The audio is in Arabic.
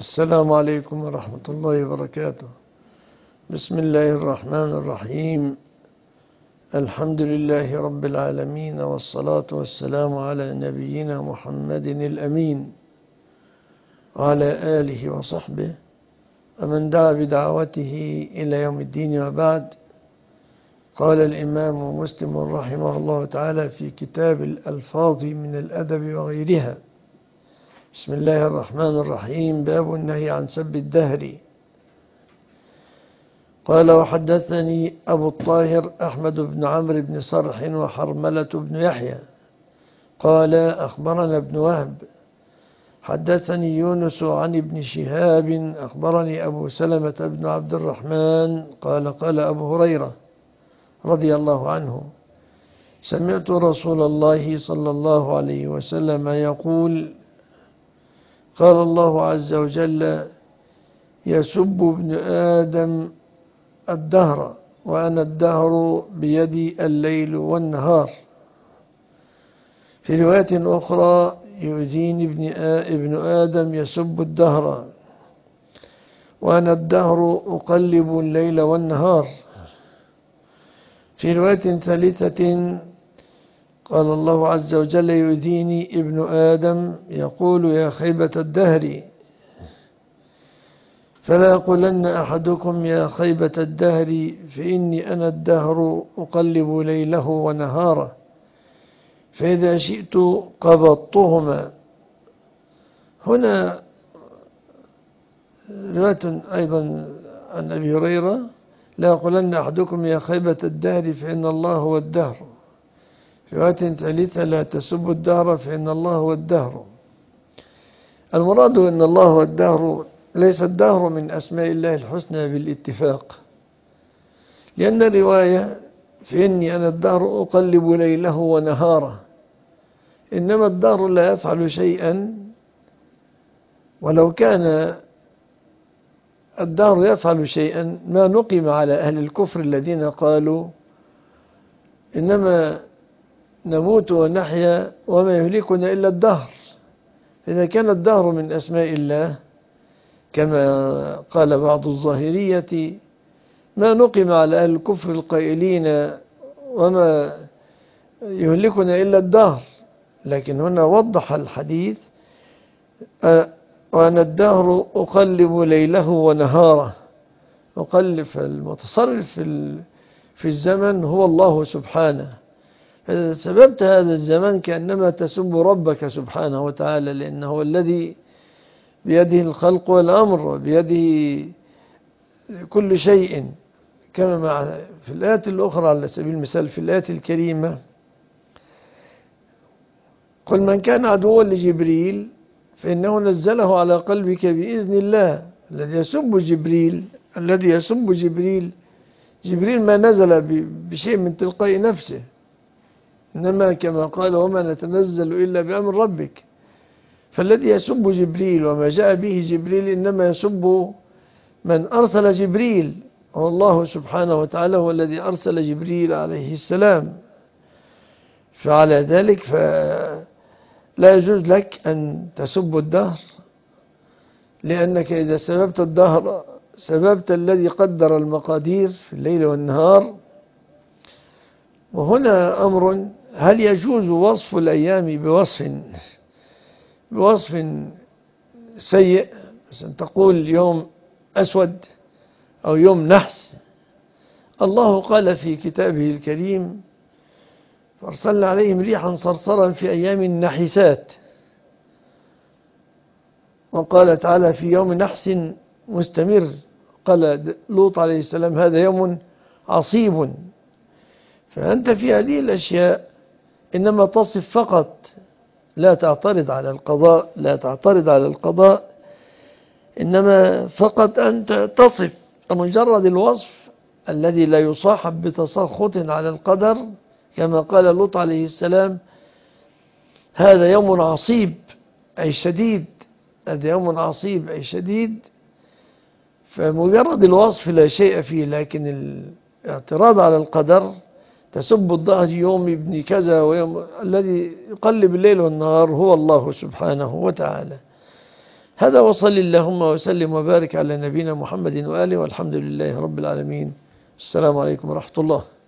السلام عليكم ورحمة الله وبركاته. بسم الله الرحمن الرحيم. الحمد لله رب العالمين، والصلاة والسلام على نبينا محمد الأمين وعلى آله وصحبه ومن دعا بدعوته إلى يوم الدين، وبعد. قال الإمام مسلم رحمه الله تعالى في كتاب الألفاظ من الأدب وغيرها: بسم الله الرحمن الرحيم. باب النهي عن سب الدهر. قال: وحدثني أبو الطاهر أحمد بن عمرو بن صرح وحرملة بن يحيى قال: أخبرنا ابن وهب حدثني يونس عن ابن شهاب أخبرني أبو سلمة بن عبد الرحمن قال: قال أبو هريرة رضي الله عنه: سمعت رسول الله صلى الله عليه وسلم يقول: قال الله عز وجل: يسب ابن آدم الدهر وأنا الدهر بيدي الليل والنهار. في رواية أخرى: يؤذيني ابن آدم يسب الدهر وأنا الدهر أقلب الليل والنهار. في رواية ثالثة: قال الله عز وجل: يؤذيني ابن آدم يقول: يا خيبة الدهر، فلا يقولن أحدكم يا خيبة الدهر، فإني أنا الدهر أقلب ليله ونهاره، فإذا شئت قبضتهما. هنا رواية أيضا عن أبي هريرة: لا يقولن أحدكم يا خيبة الدهر فإن الله هو الدهر. في رواية ثالثة: لا تسبوا الدهر فإن الله هو الدهر. المراد أن الله هو الدهر ليس الدهر من أسماء الله الحسنى بالاتفاق، لأن الرواية: فإني أنا الدهر أقلب ليله ونهاره، إنما الدهر لا يفعل شيئا، ولو كان الدهر يفعل شيئا ما نقم على أهل الكفر الذين قالوا: إنما نموت ونحيا وما يهلكنا إلا الدهر. إذا كان الدهر من أسماء الله كما قال بعض الظاهرية، ما نقم على أهل الكفر القائلين وما يهلكنا إلا الدهر. لكن هنا وضح الحديث: وأنا الدهر أقلب ليله ونهاره. أقلب، المتصرف في الزمن هو الله سبحانه. إذا سببت هذا الزمن كأنما تسب ربك سبحانه وتعالى، لأنه هو الذي بيده الخلق والأمر وبيده كل شيء، كما في الآيات الأخرى على سبيل المثال في الآيات الكريمة: قل من كان عدوا لجبريل فإنه نزله على قلبك بإذن الله. الذي يسب جبريل ما نزل بشيء من تلقاء نفسه، إنما كما قال: وما نتنزل إلا بأمر ربك. فالذي يسب جبريل وما جاء به جبريل إنما يسب من أرسل جبريل، هو الله سبحانه وتعالى هو الذي أرسل جبريل عليه السلام. فعلى ذلك لا يجوز لك أن تسب الدهر، لأنك إذا سببت الدهر سببت الذي قدر المقادير في الليل والنهار. وهنا أمر: هل يجوز وصف الأيام بوصف سيء؟ مثلا تقول يوم أسود أو يوم نحس. الله قال في كتابه الكريم: فأرسلنا عليهم ريحا صرصرا في أيام نحسات. وقال تعالى: في يوم نحس مستمر. قال لوط عليه السلام: هذا يوم عصيب. فأنت في هذه الأشياء إنما تصف فقط، لا تعترض على القضاء، إنما فقط أنت تصف. مجرد الوصف الذي لا يصاحب بتسخط على القدر، كما قال لوط عليه السلام: هذا يوم عصيب أي شديد. هذا يوم عصيب أي شديد. فمجرد الوصف لا شيء فيه، لكن الاعتراض على القدر: تسب الدهر يوم ابن كذا ويوم. الذي يقلب الليل والنهار هو الله سبحانه وتعالى. هذا، وصل اللهم وسلم وبارك على نبينا محمد وآله، والحمد لله رب العالمين. السلام عليكم ورحمة الله.